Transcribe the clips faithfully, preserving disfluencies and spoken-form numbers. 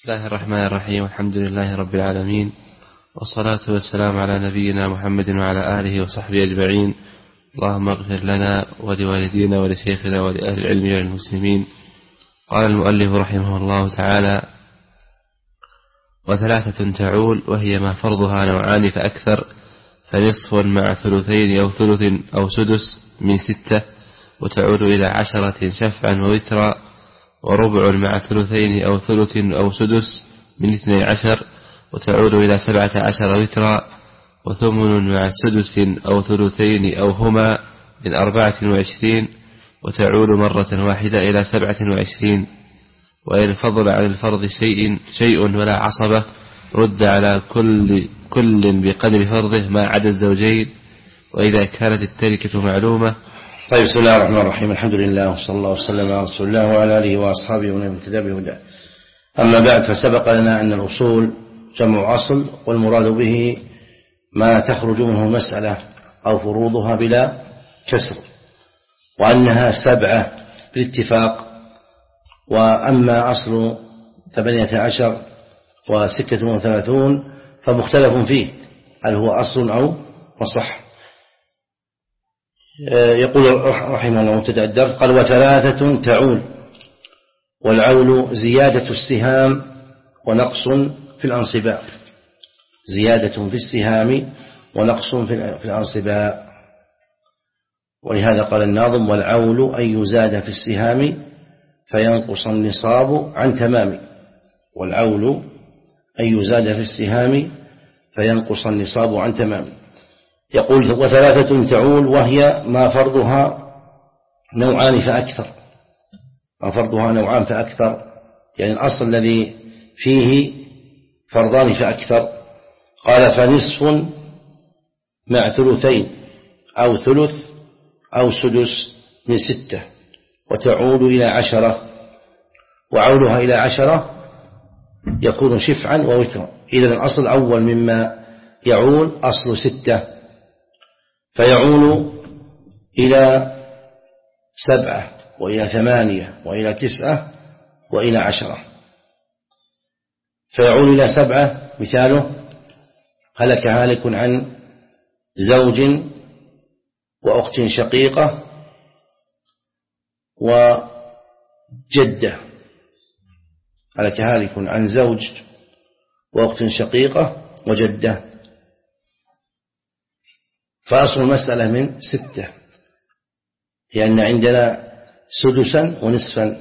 بسم الله الرحمن الرحيم. الحمد لله رب العالمين، والصلاة والسلام على نبينا محمد وعلى آله وصحبه أجمعين. اللهم اغفر لنا ولوالدينا ولشيخنا ولأهل العلم وللمسلمين. قال المؤلف رحمه الله تعالى: وثلاثة تعول، وهي ما فرضها نوعان فأكثر، فنصف مع ثلثين أو ثلث أو سدس من ستة، وتعود إلى عشرة شفعا ووترا، وربع مع ثلثين أو ثلث أو سدس من اثني عشر، وتعود إلى سبعة عشر وترا، وثمن مع سدس أو ثلثين أو هما من أربعة وعشرين، وتعود مرة واحدة إلى سبعة وعشرين. وإن فضل عن الفرض شيء شيء ولا عصبة، رد على كل كل بقدر فرضه ما عدا الزوجين، وإذا كانت التركة معلومة. طيب، بسم الله الرحمن الرحيم. الحمد لله وصلى الله وسلم على رسول الله وعلى آله وأصحابه ومن اهتدى بهداه. أما بعد، فسبق لنا أن الأصول جمع أصل، والمراد به ما تخرج منه المسألة أو فروضها بلا كسر، وأنها سبعة بالاتفاق. وأما أصل ثمانية عشر وستة وثلاثون فمختلف فيه، هل هو أصل أو مصح. يقول رحمه الله مبتدأ الدرس، قال: وثلاثة تعول، والعول زيادة السهام ونقص في الأنصباء. زيادة في السهام ونقص في الأنصباء. ولهذا قال الناظم: والعول أن يزاد في السهام فينقص النصاب عن تمام. والعول أن يزاد في السهام فينقص النصاب عن تمام. يقول: وثلاثة تعول، وهي ما فرضها نوعان فأكثر. ما فرضها نوعان فأكثر، يعني الأصل الذي فيه فرضان فأكثر. قال: فنصف مع ثلثين أو ثلث أو سدس من ستة، وتعود إلى عشرة، وعولها إلى عشرة يكون شفعا ووترا. إذن الأصل الأول مما يعول أصل ستة، فيعول إلى سبعة وإلى ثمانية وإلى تسعة وإلى عشرة. فيعول إلى سبعة مثاله: هلك هالك عن زوج وأخت شقيقة وجدة. هلك هالك عن زوج وأخت شقيقة وجدة. فأصل المسألة من ستة، لأن عندنا سدسا ونصفا،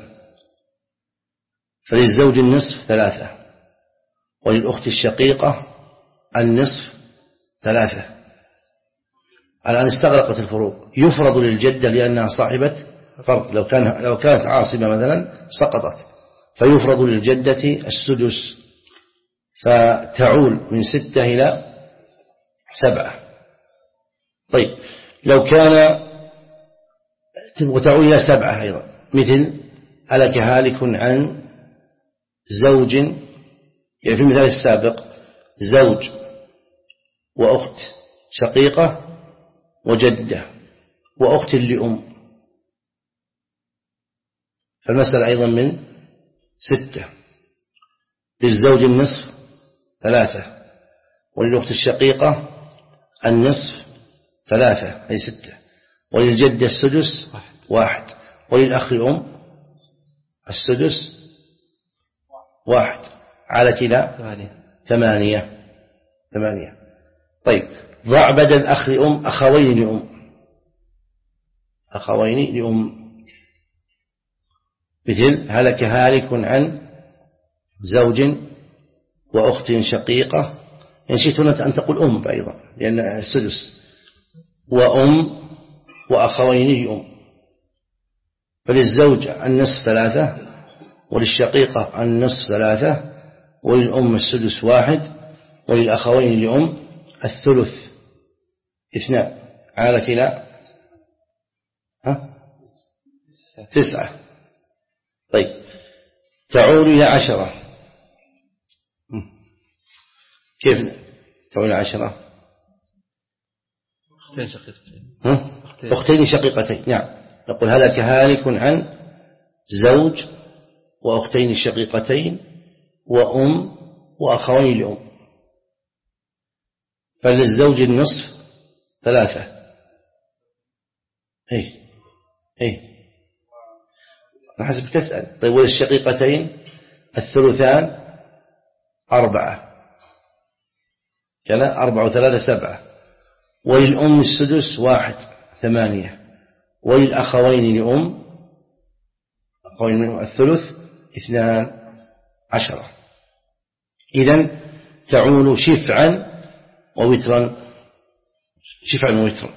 فللزوج النصف ثلاثة، وللأخت الشقيقة النصف ثلاثة. الآن استغرقت الفروض. يفرض للجدة لأنها صاحبة فرض، لو كان لو كانت عاصبة مثلا سقطت، فيفرض للجدة السدس، فتعول من ستة إلى سبعة. طيب، لو كان وتعود إلى سبعة أيضا، مثل هلك هالك عن زوج، يعني في المثال السابق زوج وأخت شقيقة وجدة وأخت لأم، فالمسألة أيضا من ستة. للزوج النصف ثلاثة، وللأخت الشقيقة النصف ثلاثة أي ستة، وللجد السدس واحد، وللأخ الأم السدس واحد، على كلا ثمانية ثمانية. طيب، ضع بدل أخ أم أخوين لأم، أخوين لأم، مثل هلك هالك عن زوج وأخت شقيقة. إن شئت أن تقول أم أيضا، لأن السدس، وأم وأخوين لأم. فللزوج النصف ثلاثة، وللشقيقة النصف ثلاثة، وللأم السدس واحد، وللأخوين لأم الثلث اثنان، على كلا ها تسعة. طيب، تعود إلى عشرة. كيف تعود إلى عشرة؟ أختين شقيقتين. أختين شقيقتين، نعم. نقول هلك هالك عن زوج وأختين شقيقتين وأم وأخوين لأم. فللزوج النصف ثلاثة. إيه إيه حسب تسأل. طيب وللشقيقتين الثلثان أربعة، كلا أربعة وثلاثة سبعة. وللأم السدس واحد ثمانية. وللأخوين لأم أخوين منهم الثلث اثنان عشرة. إذن تعول شفعا ووترا، شفعا ووترا.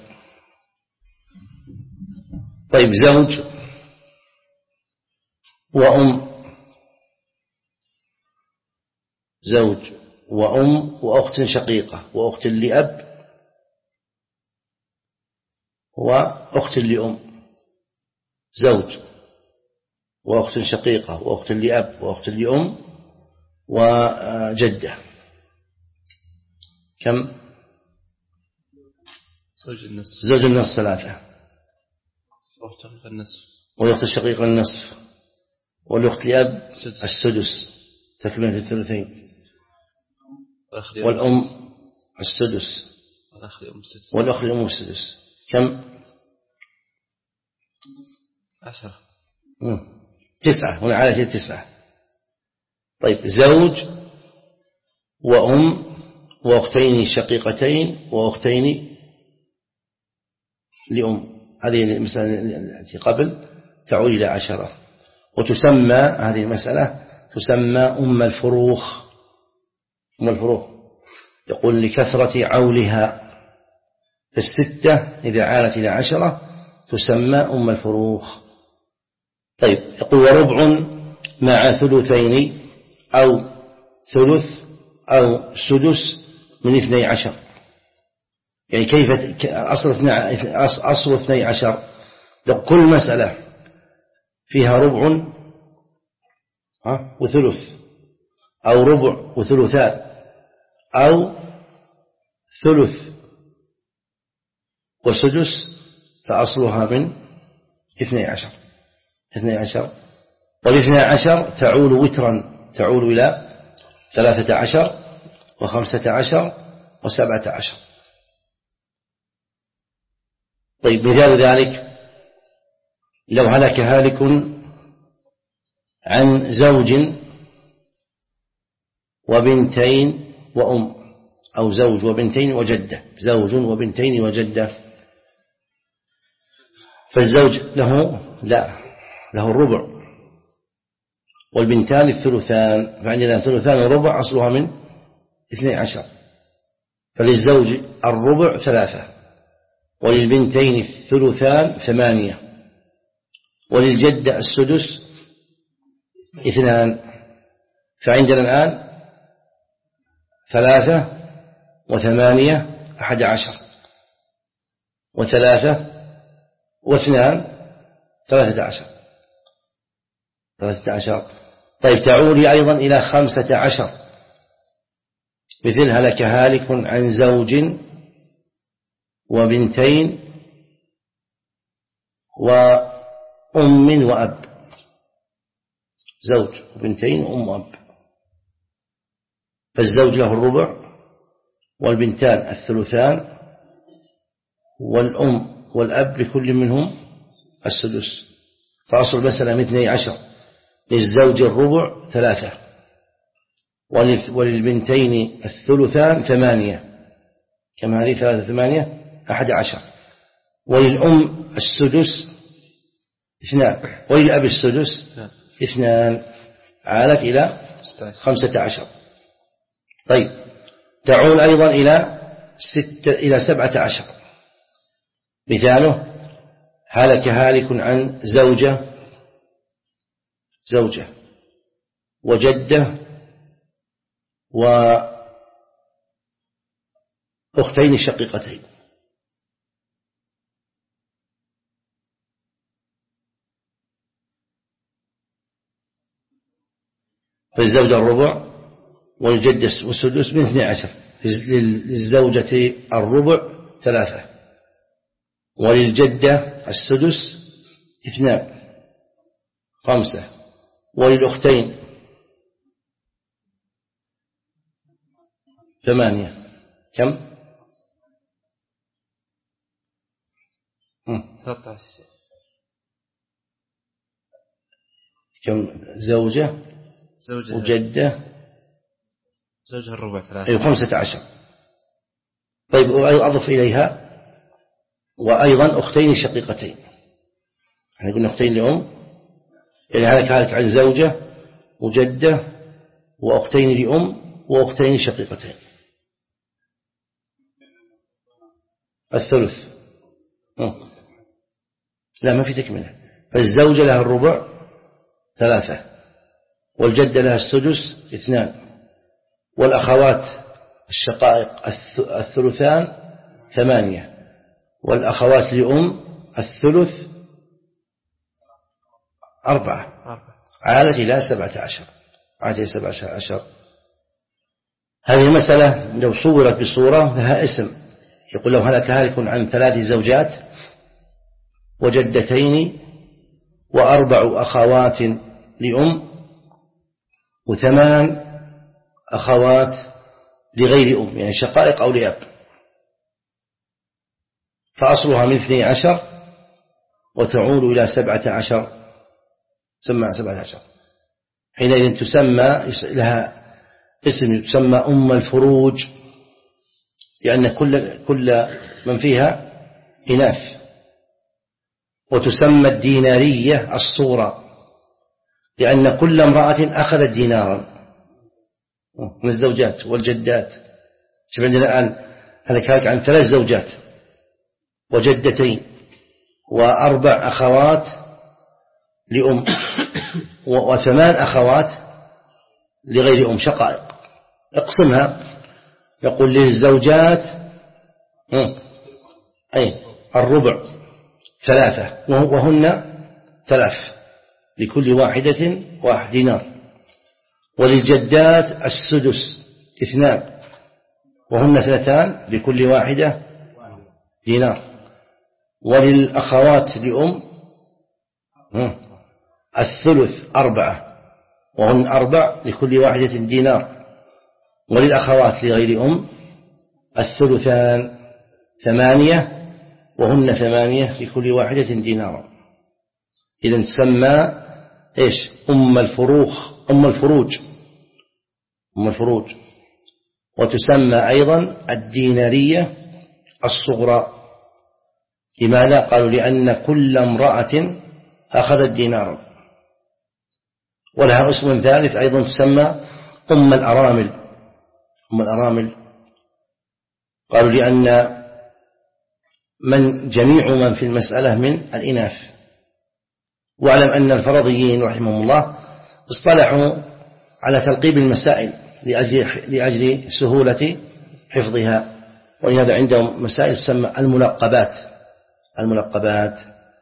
طيب زوج وأم، زوج وأم وأخت شقيقة وأخت لأب وأخت لأم. زوج وأخت شقيقة وأخت لأب وأخت لأم وجدة. كم؟ زوج النصف. زوج النصف ثلاثة. وأخت شقيقة النصف. والأخت الشقيقة النصف. والأخت لأب السدس تكملة الثلثين. والأم السدس. والأخ لأم السدس. كم؟ عشرة. تسعة. هنا على شيء تسعة. طيب زوج وأم وأختين شقيقتين وأختين لأم، هذه المسألة التي قبل تعود إلى عشرة. وتسمى هذه المسألة تسمى أم الفروخ. أم الفروخ يقول لكثرة عولها، الستة إذا عالت إلى عشرة تسمى أم الفروخ. طيب يقول وربع مع ثلثين أو ثلث أو سدس من اثني عشر. يعني كيف أصل أصل اثني عشر؟ لو كل مسألة فيها ربع وثلث أو ربع وثلثان أو ثلث وسدس فأصلها من اثني عشر. اثني عشر. والاثني عشر تعول وترا، تعول إلى ثلاثة عشر وخمسة عشر وسبعة عشر. طيب مثال ذلك لو هلك هالك عن زوج وبنتين وأم، أو زوج وبنتين وجدة، زوج وبنتين وجدة، فالزوج له لا له الربع والبنتان الثلثان، فعندنا ثلثان وربع أصلها من اثني عشر. فللزوج الربع ثلاثة، وللبنتين الثلثان ثمانية، وللجدة السدس اثنان. فعندنا الآن ثلاثة وثمانية أحد عشر، وثلاثة واثنان ثلاثة عشر ثلاثة عشر. طيب تعولي أيضا إلى خمسة عشر، مثل هلك هالك عن زوج وبنتين وأم وأب، زوج وبنتين وأم وأب، فالزوج له الربع والبنتان الثلثان والأم والأب لكل منهم السدس. فأصل المسألة من اثني عشر، للزوج الربع ثلاثة، وللبنتين الثلثان ثمانية، كما هذه ثلاثة ثمانية أحد عشر، وللأم السدس اثنان، وللأب السدس اثنان، عالت إلى خمسة عشر. طيب تعول أيضا إلى ستة إلى سبعة عشر. مثاله هلك هالك عن زوجة زوجة وجدة وأختين شقيقتين، فالزوجة الربع والجدة والسدس من اثني عشر. للزوجة الربع ثلاثة، وللجدة السدس اثنان خمسة، وللأختين ثمانية كم؟ ثلاثة عشر. كم زوجة زوجة وجدة زوجها الربع ثلاثة. أي خمسة عشر. طيب أضف إليها وأيضا أختين شقيقتين. احنا قلنا أختين لأم، يعني هذا كذلك عن زوجة وجدة وأختين لأم وأختين شقيقتين. الثلث لا ما في تكملة. فالزوجة لها الربع ثلاثة، والجدة لها السدس اثنان، والأخوات الشقائق الثلثان ثمانية، والأخوات لأم الثلث أربعة، عالت إلى سبعة عشر. عالت إلى سبعة عشر. هذه المسألة لو صورت بصورة لها اسم، يقول لو هلك هالك عن ثلاث زوجات وجدتين وأربع أخوات لأم وثمان أخوات لغير أم، يعني شقائق أو لأب، فأصلها من اثني عشر وتعود إلى سبعة عشر، تسمى سبعة عشر. حينئذ تسمى لها اسم تسمى أم الفروج، لأن كل كل من فيها إناث. وتسمى الدينارية الصورة، لأن كل امرأة أخذت دينارا من الزوجات والجدات. شوف عندنا الآن هذا كانت عن ثلاث زوجات وجدتين وأربع أخوات لأم وثمان أخوات لغير أم شقائق. اقسمها، يقول للزوجات أي الربع ثلاثة وهن ثلاث لكل واحدة واحد دينار، وللجدات السدس اثنان وهن اثنتان لكل واحدة دينار، وللأخوات لأم الثلث أربعة وهن أربع لكل واحدة دينار، وللأخوات لغير أم الثلثان ثمانية وهن ثمانية لكل واحدة دينار. إذن تسمى إيش؟ أم الفروخ، أم الفروج، أم الفروج. وتسمى أيضا الدينارية الصغرى. لماذا؟ قالوا لأن كل امرأة أخذت دينارا. ولها اسم ثالث أيضا تسمى أم الأرامل. أم الأرامل قالوا لأن من جميع من في المسألة من الإناث. واعلم أن الفرضيين رحمهم الله اصطلحوا على تلقيب المسائل لأجل, لأجل سهولة حفظها، ولهذا عندهم مسائل تسمى الملقبات. الملقبات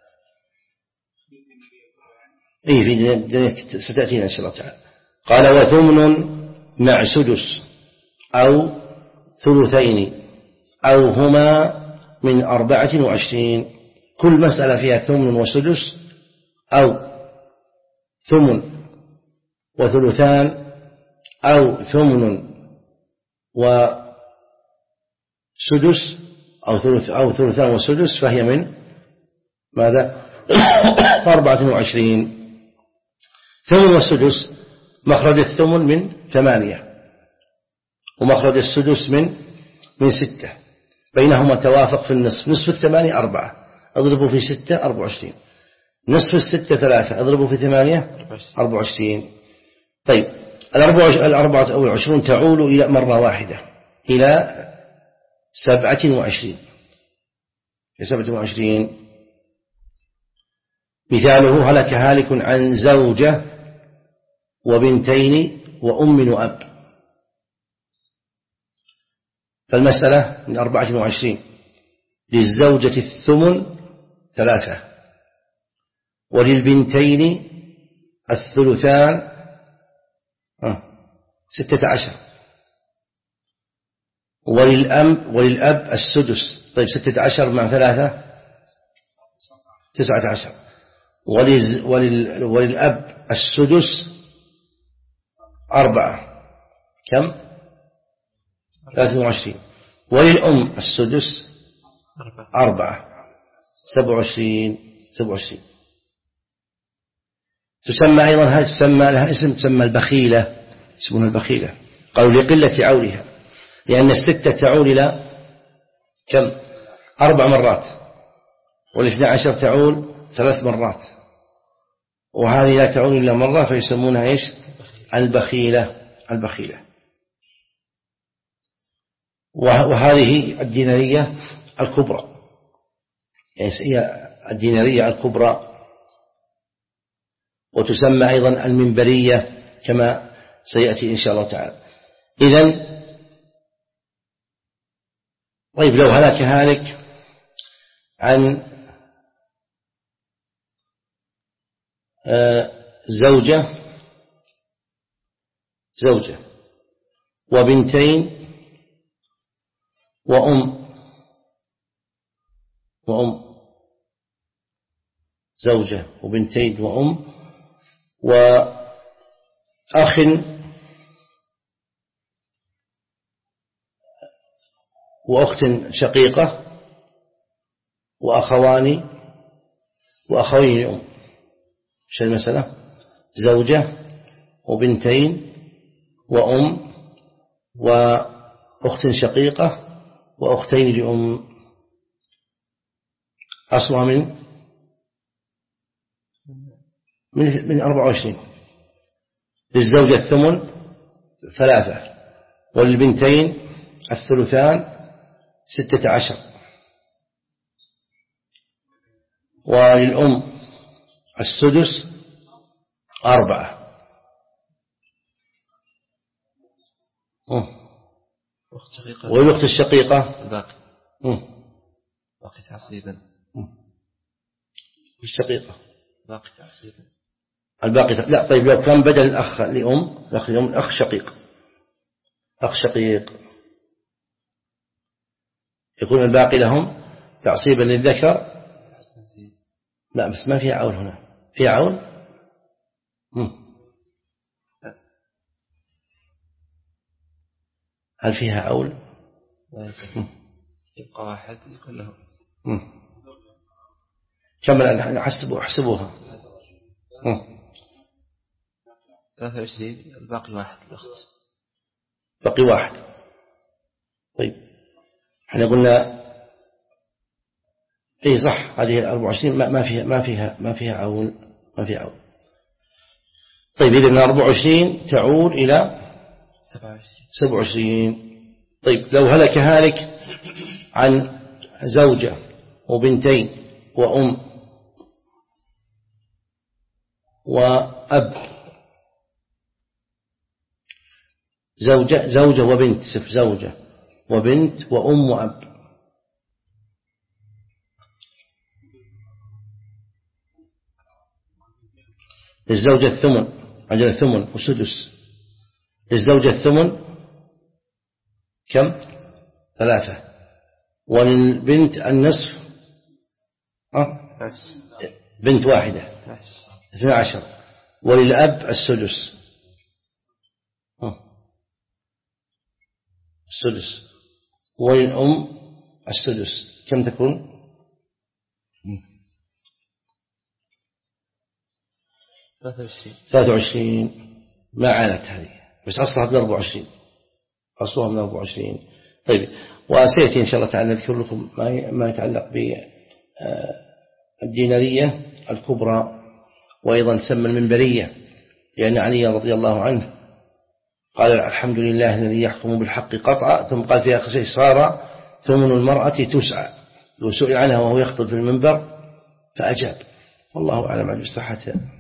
إيه في ستأتينا إن شاء الله تعالى. قال وثمن مع سدس أو ثلثين أو هما من أربعة وعشرين. كل مسألة فيها ثمن وسدس أو ثمن وثلثان أو ثمن وسدس أو ثلث أو ثلثان وسدس، فهي من ماذا؟ أربعة وعشرين. ثمن والسدس مخرج الثمن من ثمانية ومخرج السدس من من ستة، بينهما توافق في النصف. نصف الثمانية أربعة، أضربوا في ستة أربعة وعشرين. نصف الستة ثلاثة، أضربوا في ثمانية أربعة وعشرين. طيب الأربعة أو العشرون تعول إلى مرة واحدة إلى سبعة وعشرين. سبعة وعشرين مثاله هلك هالك عن زوجة وبنتين وأم وأب. فالمسألة من أربعة وعشرين. للزوجة الثمن ثلاثة، وللبنتين الثلثان ستة عشر، وللأم وللأب السدس. طيب ستة عشر مع ثلاثة تسعة عشر، ولل وللأب السدس أربعة، كم؟ ثلاثة وعشرين. وللأم السدس أربعة سبع وعشرين سبع وعشرين. تسمى أيضا هذه تسمى لها اسم تسمى البخيلة، اسمها البخيلة، قالوا لقلة عولها، لأن الستة تعول إلى كم؟ أربع مرات، والاثنى عشر تعول ثلاث مرات، وهذه لا تعول إلا مرة، فيسمونها إيش؟ البخيلة. البخيلة. وهذه الدينارية الكبرى، يعني هي الدينارية الكبرى، وتسمى أيضا المنبرية كما سيأتي إن شاء الله تعالى. إذن طيب لو هلك هالك عن زوجة زوجة وبنتين وأم وأم زوجة وبنتين وأم وأخ وأخت شقيقة وأخوان وأخوين لأم. شو المسألة؟ زوجة وبنتين وأم وأخت شقيقة وأختين لأم، أصلها من من من أربعة وعشرين. للزوجة الثمن ثلاثة، وللبنتين الثلثان ستة عشر، وللأم السدس أربعة. والأخت الشقيقة الباقي باقي تعصيبا. الشقيقة باقي تعصيبا الباقي. لا طيب لو كان بدل الأخ لأم الأخ لأم أخ شقيق أخ شقيق يكون الباقي لهم تعصيبا للذكر. لا بس ما فيها عول هنا، فيها عول. هل فيها عول؟ يبقى واحد يكون له كم الآن؟ حسبوا احسبوها. ثلاثة وعشرين، الباقي واحد الأخت، باقي واحد. طيب احنا قلنا اي صح، هذه أربعة وعشرين ما فيها ما فيها ما فيها عول ما فيها عول. طيب إذا من أربعة وعشرين تعود إلى سبعة وعشرين. طيب لو هلك هالك عن زوجة وبنتين وأم وأب، زوجة زوجة وبنت، سف زوجة وبنت وأم وأب، للزوجة الثمن، عندنا الثمن وسدس. للزوجة الثمن كم؟ ثلاثة، وللبنت النصف أه؟ بنت واحدة اثنى عشر، وللأب السدس أه؟ السدس، وللأم السدس. كم تكون؟ ثلاثة وعشرين. ما عانت هذه، بس أصلها من أربعة وعشرين، أصلها من أربعة وعشرين. طيب وسيأتي إن شاء الله تعالى نذكر لكم ما يتعلق بالدينارية الكبرى، وأيضا تسمى المنبرية، لأن علي رضي الله عنه قال الحمد لله الذي يحكم بالحق قطعا، ثم قال في آخر شيء صار ثمن المرأة تسعى، لو سئل عنها وهو يخطب في المنبر فأجاب. والله أعلم عن صحتها.